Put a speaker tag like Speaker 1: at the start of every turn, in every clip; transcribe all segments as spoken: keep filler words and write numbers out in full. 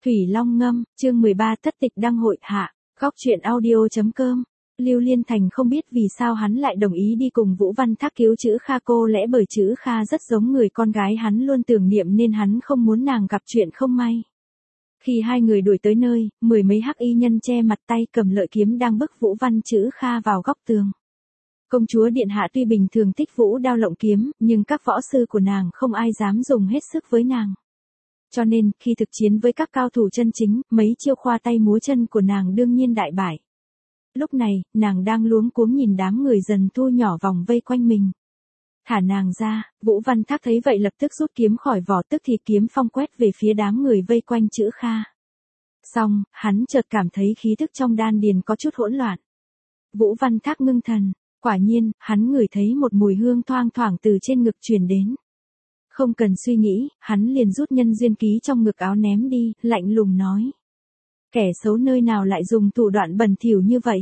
Speaker 1: Thủy Long ngâm, chương mười ba thất tịch đăng hội hạ, góc truyện audio.com. Lưu Liên Thành không biết vì sao hắn lại đồng ý đi cùng Vũ Văn Thác cứu Chữ Kha, cô lẽ bởi Chữ Kha rất giống người con gái hắn luôn tưởng niệm nên hắn không muốn nàng gặp chuyện không may. Khi hai người đuổi tới nơi, mười mấy hắc y nhân che mặt tay cầm lợi kiếm đang bức Vũ Văn Chữ Kha vào góc tường. Công chúa điện hạ tuy bình thường thích vũ đao lộng kiếm, nhưng các võ sư của nàng không ai dám dùng hết sức với nàng. Cho nên, khi thực chiến với các cao thủ chân chính, mấy chiêu khoa tay múa chân của nàng đương nhiên đại bại. Lúc này, nàng đang luống cuống nhìn đám người dần thu nhỏ vòng vây quanh mình. Thả nàng ra, Vũ Văn Thác thấy vậy lập tức rút kiếm khỏi vỏ, tức thì kiếm phong quét về phía đám người vây quanh Chữ Kha. Xong, hắn chợt cảm thấy khí thức trong đan điền có chút hỗn loạn. Vũ Văn Thác ngưng thần, quả nhiên, hắn ngửi thấy một mùi hương thoang thoảng từ trên ngực truyền đến. Không cần suy nghĩ, hắn liền rút nhân duyên ký trong ngực áo ném đi, lạnh lùng nói. Kẻ xấu nơi nào lại dùng thủ đoạn bẩn thỉu như vậy?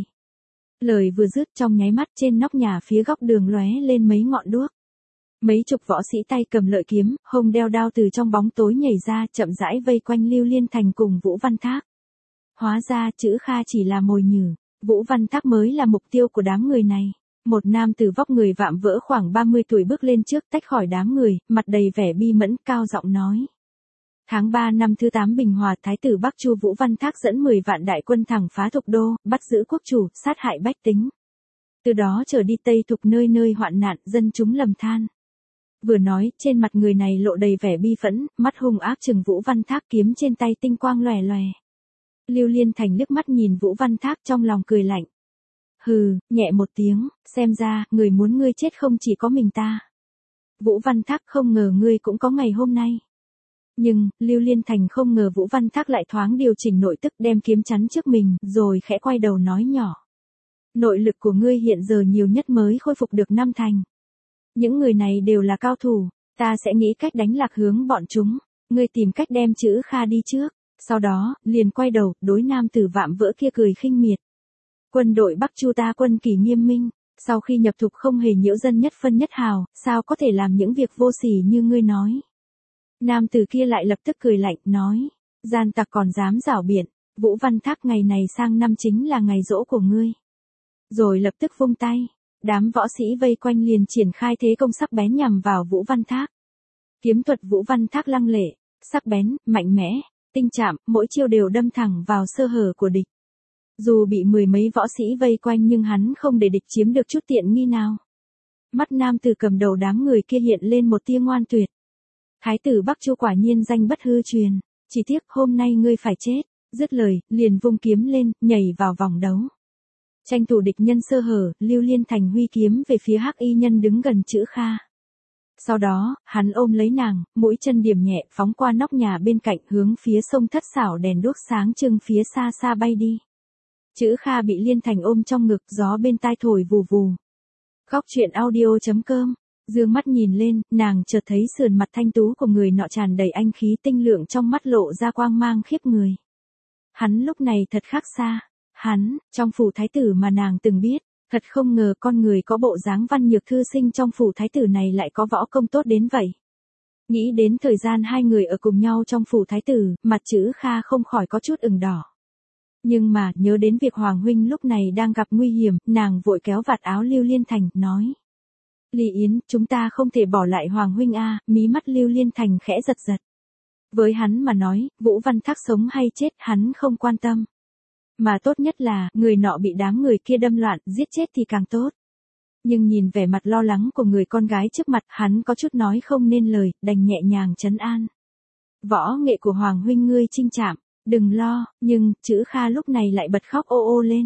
Speaker 1: Lời vừa dứt, trong nháy mắt trên nóc nhà phía góc đường lóe lên mấy ngọn đuốc. Mấy chục võ sĩ tay cầm lợi kiếm, hông đeo đao từ trong bóng tối nhảy ra, chậm rãi vây quanh Lưu Liên Thành cùng Vũ Văn Thác. Hóa ra Chữ Kha chỉ là mồi nhử, Vũ Văn Thác mới là mục tiêu của đám người này. Một nam tử vóc người vạm vỡ khoảng ba mươi tuổi bước lên trước, tách khỏi đám người, mặt đầy vẻ bi mẫn, cao giọng nói. Tháng ba năm thứ tám Bình Hòa, Thái tử Bắc Chu Vũ Văn Thác dẫn mười vạn đại quân thẳng phá Thục Đô, bắt giữ quốc chủ, sát hại bách tính. Từ đó trở đi Tây Thục, nơi nơi hoạn nạn, dân chúng lầm than. Vừa nói, trên mặt người này lộ đầy vẻ bi phẫn, mắt hung ác trừng Vũ Văn Thác, kiếm trên tay tinh quang lòe lòe. Lưu Liên Thành liếc mắt nhìn Vũ Văn Thác, trong lòng cười lạnh. Hừ, nhẹ một tiếng, xem ra, người muốn ngươi chết không chỉ có mình ta. Vũ Văn Thác, không ngờ ngươi cũng có ngày hôm nay. Nhưng, Lưu Liên Thành không ngờ Vũ Văn Thác lại thoáng điều chỉnh nội tức, đem kiếm chắn trước mình, rồi khẽ quay đầu nói nhỏ. Nội lực của ngươi hiện giờ nhiều nhất mới khôi phục được năm thành. Những người này đều là cao thủ, ta sẽ nghĩ cách đánh lạc hướng bọn chúng, ngươi tìm cách đem Chữ Kha đi trước, sau đó, liền quay đầu, đối nam tử vạm vỡ kia cười khinh miệt. Quân đội Bắc Chu ta quân kỷ nghiêm minh, sau khi nhập thục không hề nhiễu dân nhất phân nhất hào, sao có thể làm những việc vô sỉ như ngươi nói. Nam tử kia lại lập tức cười lạnh, nói, gian tặc còn dám giảo biện, Vũ Văn Thác, ngày này sang năm chính là ngày giỗ của ngươi. Rồi lập tức vung tay, đám võ sĩ vây quanh liền triển khai thế công sắc bén nhằm vào Vũ Văn Thác. Kiếm thuật Vũ Văn Thác lăng lệ, sắc bén, mạnh mẽ, tinh chạm, mỗi chiêu đều đâm thẳng vào sơ hở của địch. Dù bị mười mấy võ sĩ vây quanh nhưng hắn không để địch chiếm được chút tiện nghi nào. Mắt nam tử cầm đầu đám người kia hiện lên một tia ngoan tuyệt. Thái tử Bắc Chu quả nhiên danh bất hư truyền, chỉ tiếc hôm nay ngươi phải chết. Dứt lời, liền vung kiếm lên, nhảy vào vòng đấu. Tranh thủ địch nhân sơ hở, Lưu Liên Thành huy kiếm về phía hắc y nhân đứng gần Chữ Kha. Sau đó, hắn ôm lấy nàng, mũi chân điểm nhẹ, phóng qua nóc nhà bên cạnh, hướng phía sông Thất Xảo đèn đuốc sáng trưng phía xa xa bay đi. Chữ Kha bị Liên Thành ôm trong ngực, gió bên tai thổi vù vù. Góc truyện audio.com. Dương mắt nhìn lên, nàng chợt thấy sườn mặt thanh tú của người nọ tràn đầy anh khí tinh lượng, trong mắt lộ ra quang mang khiếp người. Hắn lúc này thật khác xa. Hắn, trong phủ thái tử mà nàng từng biết, thật không ngờ con người có bộ dáng văn nhược thư sinh trong phủ thái tử này lại có võ công tốt đến vậy. Nghĩ đến thời gian hai người ở cùng nhau trong phủ thái tử, mặt Chữ Kha không khỏi có chút ửng đỏ. Nhưng mà, nhớ đến việc Hoàng huynh lúc này đang gặp nguy hiểm, nàng vội kéo vạt áo Lưu Liên Thành, nói. Lý Yến, chúng ta không thể bỏ lại Hoàng huynh a. Mí mắt Lưu Liên Thành khẽ giật giật. Với hắn mà nói, Vũ Văn Thác sống hay chết, hắn không quan tâm. Mà tốt nhất là, người nọ bị đám người kia đâm loạn, giết chết thì càng tốt. Nhưng nhìn vẻ mặt lo lắng của người con gái trước mặt, hắn có chút nói không nên lời, đành nhẹ nhàng trấn an. Võ nghệ của Hoàng huynh ngươi chinh chạm. Đừng lo, nhưng, Chữ Kha lúc này lại bật khóc ô ô lên.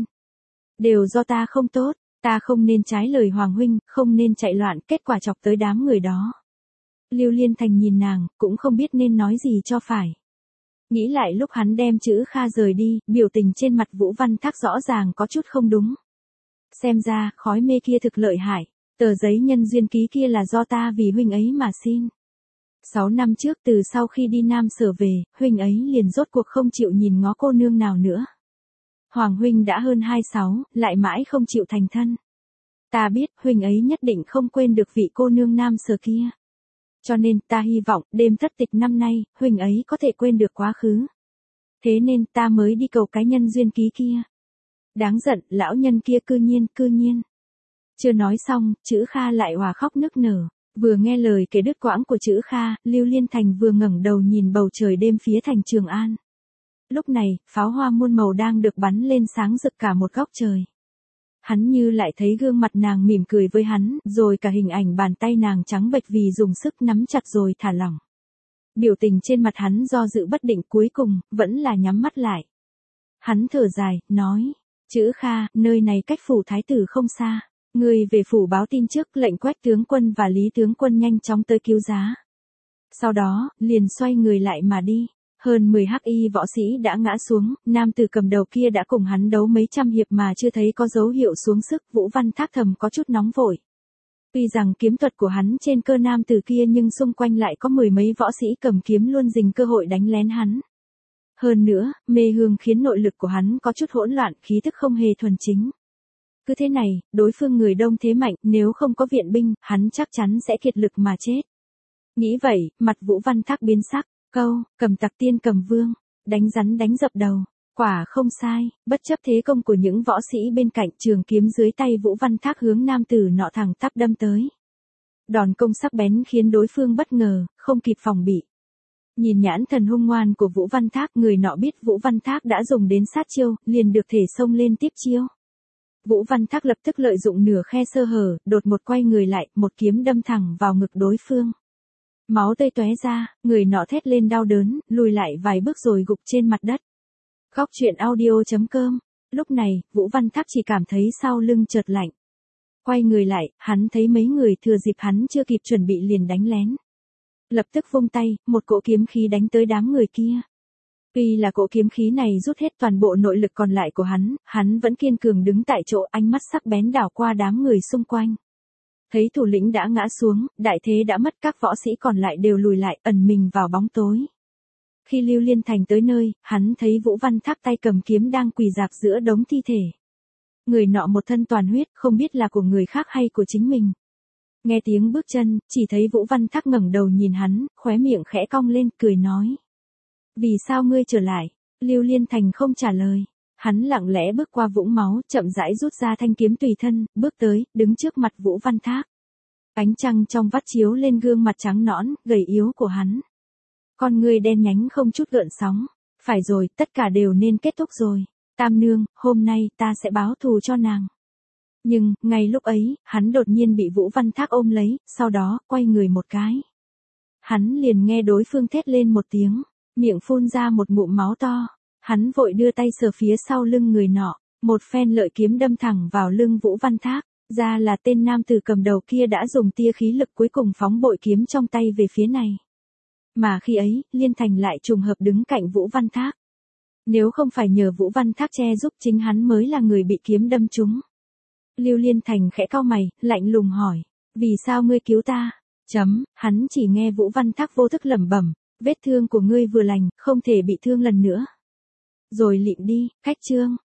Speaker 1: Đều do ta không tốt, ta không nên trái lời Hoàng huynh, không nên chạy loạn, kết quả chọc tới đám người đó. Lưu Liên Thành nhìn nàng, cũng không biết nên nói gì cho phải. Nghĩ lại lúc hắn đem Chữ Kha rời đi, biểu tình trên mặt Vũ Văn Thác rõ ràng có chút không đúng. Xem ra, khói mê kia thực lợi hại, tờ giấy nhân duyên ký kia là do ta vì huynh ấy mà xin. Sáu năm trước từ sau khi đi Nam Sở về, huynh ấy liền rốt cuộc không chịu nhìn ngó cô nương nào nữa. Hoàng huynh đã hơn hai sáu, lại mãi không chịu thành thân. Ta biết huynh ấy nhất định không quên được vị cô nương Nam Sở kia. Cho nên ta hy vọng đêm thất tịch năm nay, huynh ấy có thể quên được quá khứ. Thế nên ta mới đi cầu cái nhân duyên ký kia. Đáng giận, lão nhân kia cư nhiên, cư nhiên. Chưa nói xong, Chữ Kha lại hòa khóc nức nở. Vừa nghe lời kể đứt quãng của Chữ Kha, Lưu Liên Thành vừa ngẩng đầu nhìn bầu trời đêm phía thành Trường An. Lúc này, pháo hoa muôn màu đang được bắn lên sáng rực cả một góc trời. Hắn như lại thấy gương mặt nàng mỉm cười với hắn, rồi cả hình ảnh bàn tay nàng trắng bệch vì dùng sức nắm chặt rồi thả lỏng. Biểu tình trên mặt hắn do dự bất định, cuối cùng, vẫn là nhắm mắt lại. Hắn thở dài, nói, Chữ Kha, nơi này cách phủ thái tử không xa. Ngươi về phủ báo tin trước, lệnh Quách tướng quân và Lý tướng quân nhanh chóng tới cứu giá. Sau đó, liền xoay người lại mà đi. Hơn mười hắc y võ sĩ đã ngã xuống, nam tử cầm đầu kia đã cùng hắn đấu mấy trăm hiệp mà chưa thấy có dấu hiệu xuống sức. Vũ Văn Thác thầm có chút nóng vội. Tuy rằng kiếm thuật của hắn trên cơ nam tử kia nhưng xung quanh lại có mười mấy võ sĩ cầm kiếm luôn dình cơ hội đánh lén hắn. Hơn nữa, mê hương khiến nội lực của hắn có chút hỗn loạn, khí tức không hề thuần chính. Cứ thế này, đối phương người đông thế mạnh, nếu không có viện binh, hắn chắc chắn sẽ kiệt lực mà chết. Nghĩ vậy, mặt Vũ Văn Thác biến sắc, câu, cầm tặc tiên cầm vương, đánh rắn đánh dập đầu. Quả không sai, bất chấp thế công của những võ sĩ bên cạnh, trường kiếm dưới tay Vũ Văn Thác hướng nam tử nọ thẳng tắp đâm tới. Đòn công sắc bén khiến đối phương bất ngờ, không kịp phòng bị. Nhìn nhãn thần hung ngoan của Vũ Văn Thác, người nọ biết Vũ Văn Thác đã dùng đến sát chiêu, liền được thể xông lên tiếp chiêu. Vũ Văn Thác lập tức lợi dụng nửa khe sơ hở, đột một quay người lại, một kiếm đâm thẳng vào ngực đối phương. Máu tươi tóe ra, người nọ thét lên đau đớn, lùi lại vài bước rồi gục trên mặt đất. Góc truyện audio chấm com. Lúc này, Vũ Văn Thác chỉ cảm thấy sau lưng chợt lạnh. Quay người lại, hắn thấy mấy người thừa dịp hắn chưa kịp chuẩn bị liền đánh lén. Lập tức vung tay, một cỗ kiếm khí đánh tới đám người kia. Tuy là cỗ kiếm khí này rút hết toàn bộ nội lực còn lại của hắn, hắn vẫn kiên cường đứng tại chỗ, ánh mắt sắc bén đảo qua đám người xung quanh. Thấy thủ lĩnh đã ngã xuống, đại thế đã mất, các võ sĩ còn lại đều lùi lại, ẩn mình vào bóng tối. Khi Lưu Liên Thành tới nơi, hắn thấy Vũ Văn Thác tay cầm kiếm đang quỳ rạp giữa đống thi thể. Người nọ một thân toàn huyết, không biết là của người khác hay của chính mình. Nghe tiếng bước chân, chỉ thấy Vũ Văn Thác ngẩng đầu nhìn hắn, khóe miệng khẽ cong lên, cười nói. Vì sao ngươi trở lại? Lưu Liên Thành không trả lời. Hắn lặng lẽ bước qua vũng máu, chậm rãi rút ra thanh kiếm tùy thân, bước tới, đứng trước mặt Vũ Văn Thác. Ánh trăng trong vắt chiếu lên gương mặt trắng nõn, gầy yếu của hắn. Con ngươi đen nhánh không chút gợn sóng. Phải rồi, tất cả đều nên kết thúc rồi. Tam nương, hôm nay ta sẽ báo thù cho nàng. Nhưng, ngay lúc ấy, hắn đột nhiên bị Vũ Văn Thác ôm lấy, sau đó, quay người một cái. Hắn liền nghe đối phương thét lên một tiếng, miệng phun ra một ngụm máu to. Hắn vội đưa tay sờ phía sau lưng người nọ, một phen lợi kiếm đâm thẳng vào lưng Vũ Văn Thác. Ra là tên nam tử cầm đầu kia đã dùng tia khí lực cuối cùng phóng bội kiếm trong tay về phía này. Mà khi ấy, Liên Thành lại trùng hợp đứng cạnh Vũ Văn Thác. Nếu không phải nhờ Vũ Văn Thác che giúp, chính hắn mới là người bị kiếm đâm trúng. Lưu Liên Thành khẽ cau mày, lạnh lùng hỏi, vì sao ngươi cứu ta? Chấm, hắn chỉ nghe Vũ Văn Thác vô thức lẩm bẩm, vết thương của ngươi vừa lành, không thể bị thương lần nữa. Rồi lịm đi, cách chương.